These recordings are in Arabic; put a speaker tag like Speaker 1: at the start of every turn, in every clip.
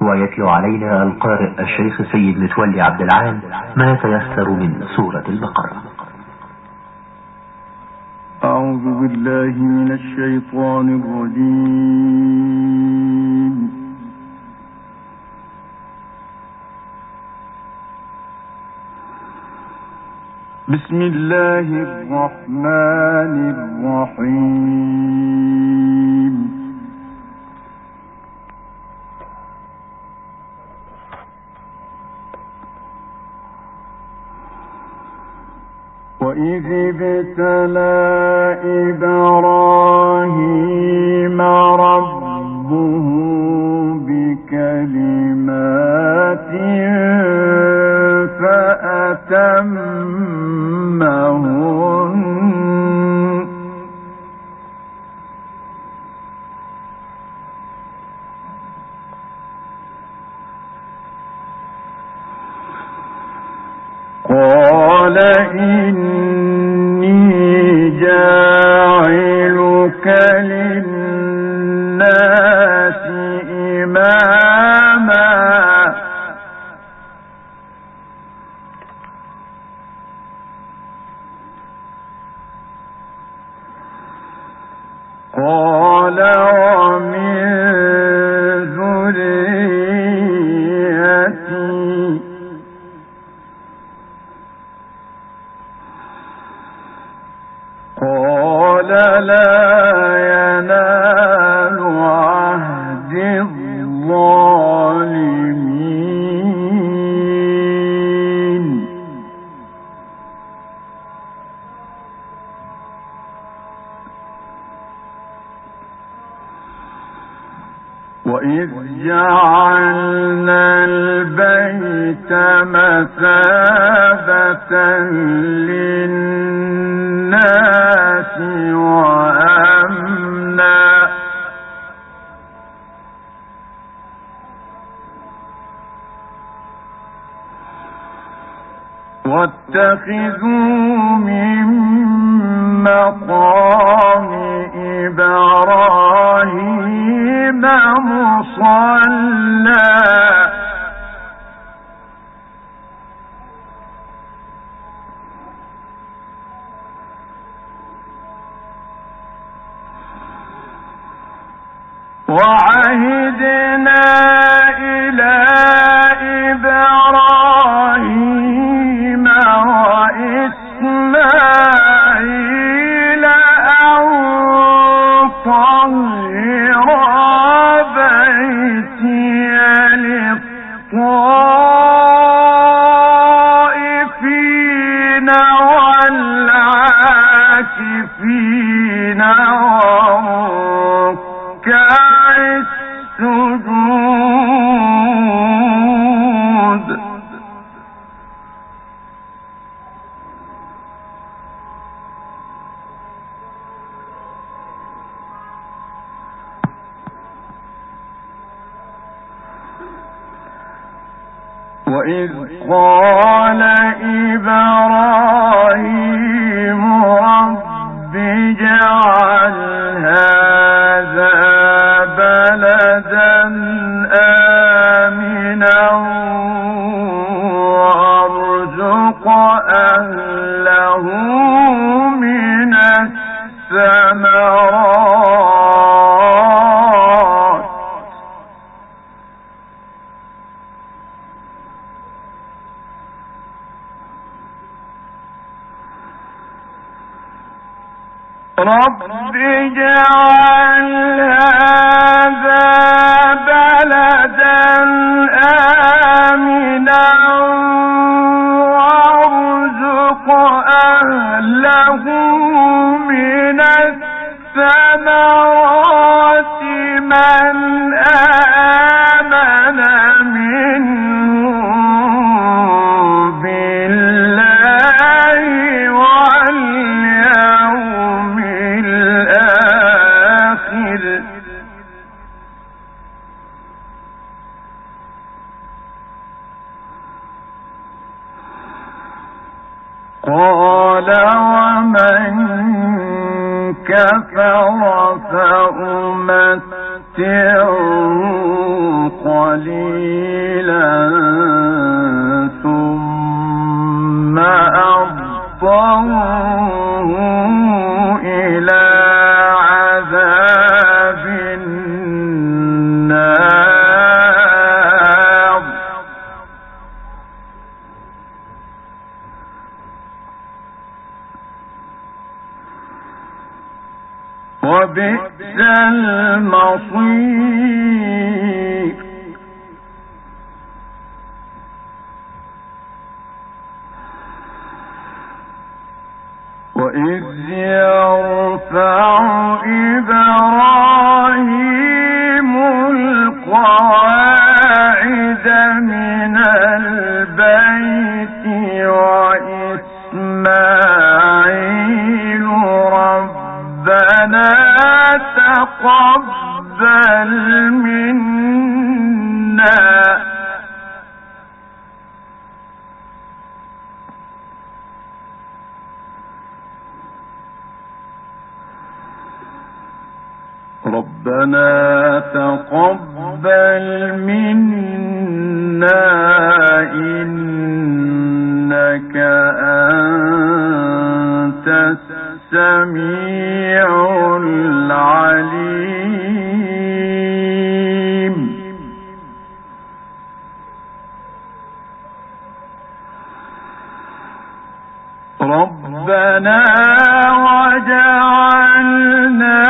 Speaker 1: ويتلو علينا القارئ الشيخ سيد متولي عبد العال ما يتيسر من سورة البقرة.
Speaker 2: أعوذ بالله من الشيطان الرجيم. بسم الله الرحمن الرحيم. وإذ ابتلى إبراهيم ربه بكلمات فأتمهن قال إني جاعلك للناس إماما قال ومن ذريتي قال لا ينال عهد الظالمين. وإذ جعلنا البيت مثابة للناس وأمنا واتخذوا من مقام إبراهيم مصلى وعهدنا إلى إبراهيم وإسماعيل أن طهرا بيتي للطائفين والعاكفين والركع السجود. وإذ قال إبراهيم رب اجعل هذا بلدا آمنا وارزق أهله من الثمرات رب اجعل هذا بلدا آمنا وارزق أهله من الثمرات من آمن منهم بالله واليوم الآخر قال ومن كفر فأمتعه قليلا ثم أضطره إلى عذاب النار وبئس المصير وإذ يرفع إبراهيم القواعد من البيت وإسماعيل ربنا تقبل منا إنك أنت السميع العليم ربنا وجعلنا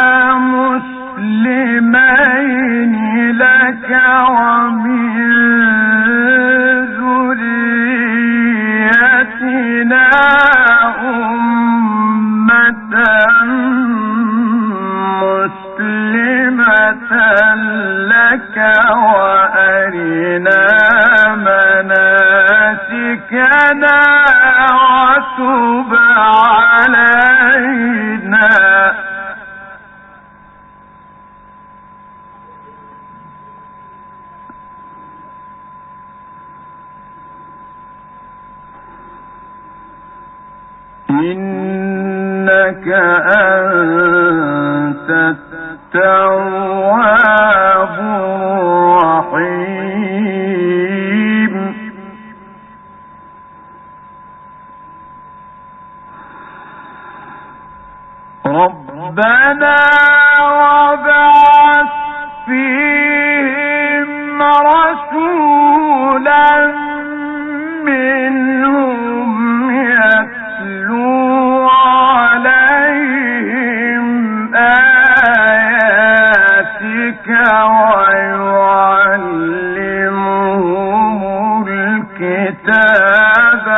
Speaker 2: مسلمين لك ومن ذريتنا أمة مسلمة لك وأرنا مناسكنا وتب علينا إنك أنت التواب الرحيم ربنا وابعث فيهم رسولا منهم يتلو عليهم آياتك ويعلمهم الكتاب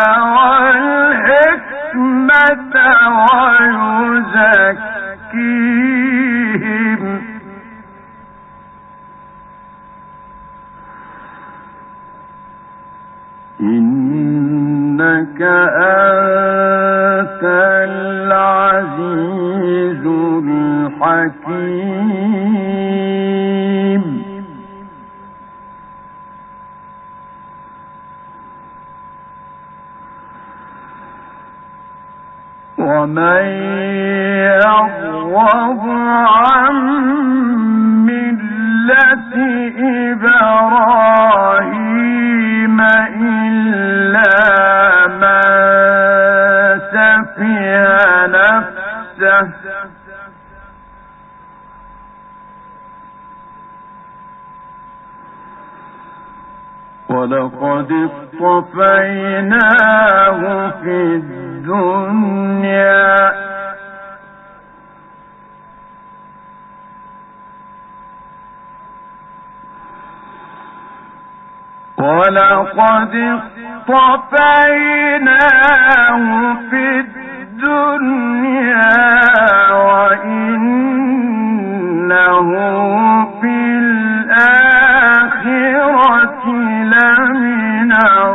Speaker 2: والحكمة ويزكيهم إنك أنت العزيز الحكيم ومن يرغب عن ملة إبراهيم إلا من سفه نفسه ولقد اصطفيناه في الدنيا ولقد اصطفيناه في الدنيا وإنه في الآخرة لمن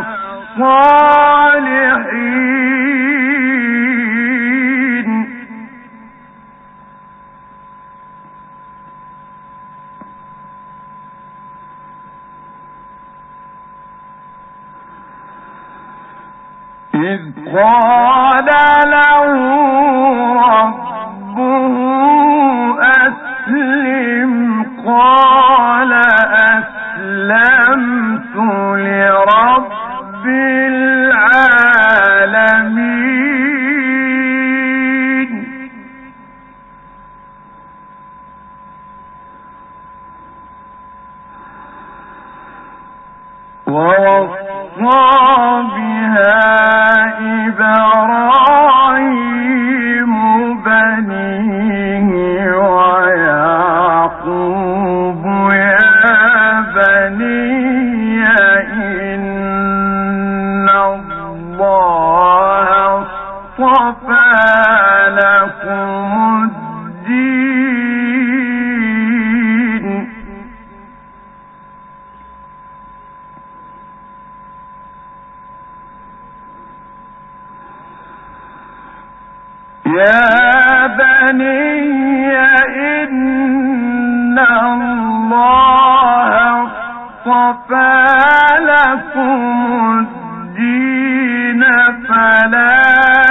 Speaker 2: الصالحين إذ قال له ربه أسلم قال أسلمت ووصى بها إبراهيم بنيه ويعقوب يا بني إن الله اصطفى لكم الدين يا بني إن الله اصطفى لكم الدين فلا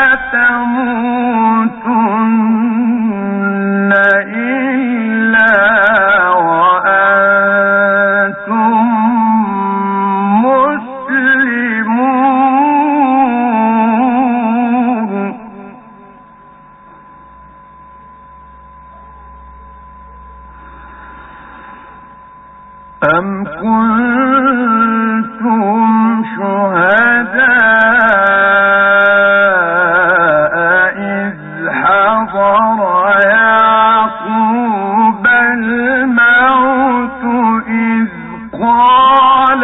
Speaker 2: تموتن إلا وأنتم مسلمون أم كنتم شهداء إذ حضر يعقوب الموت إذ قال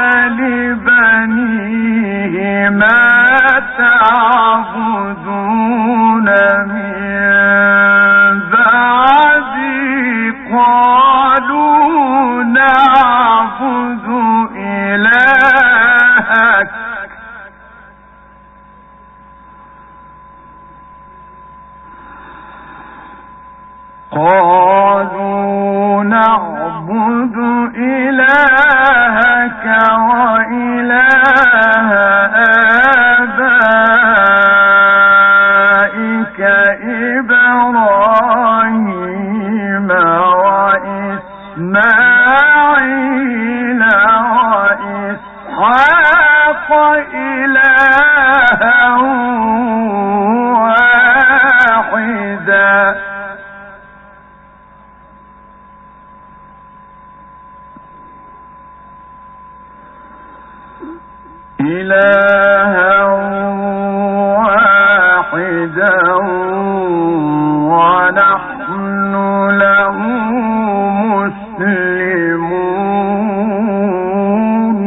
Speaker 2: لبنيه ما تعبدون من بعدي قالوا نعبد إلهك وإله آبائك إبراهيم وإسماعيل وإسحاق إلها واحدا ونحن له مسلمون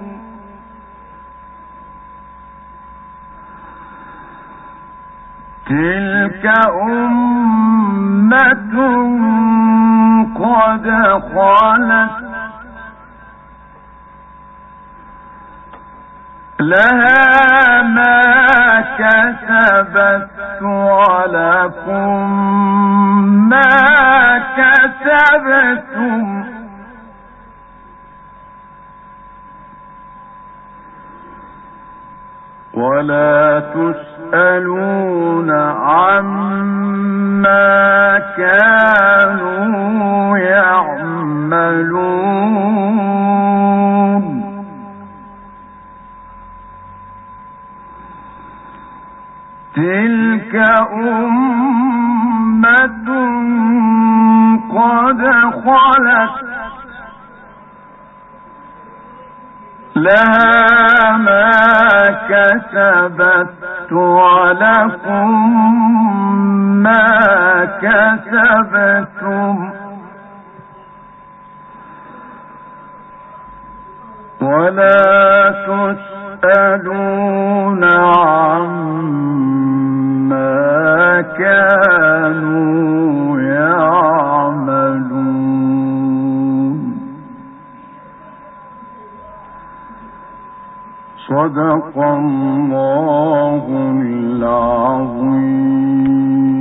Speaker 2: تلك أمة قد خلت لها ما كسبت ولكم ما كسبتم ولا تسألون عما كانوا يعملون تلك أمة قد خلت لها ما كسبت ولكم ما كسبتم ولا تسألون عما كانوا يعملون صدق الله العظيم.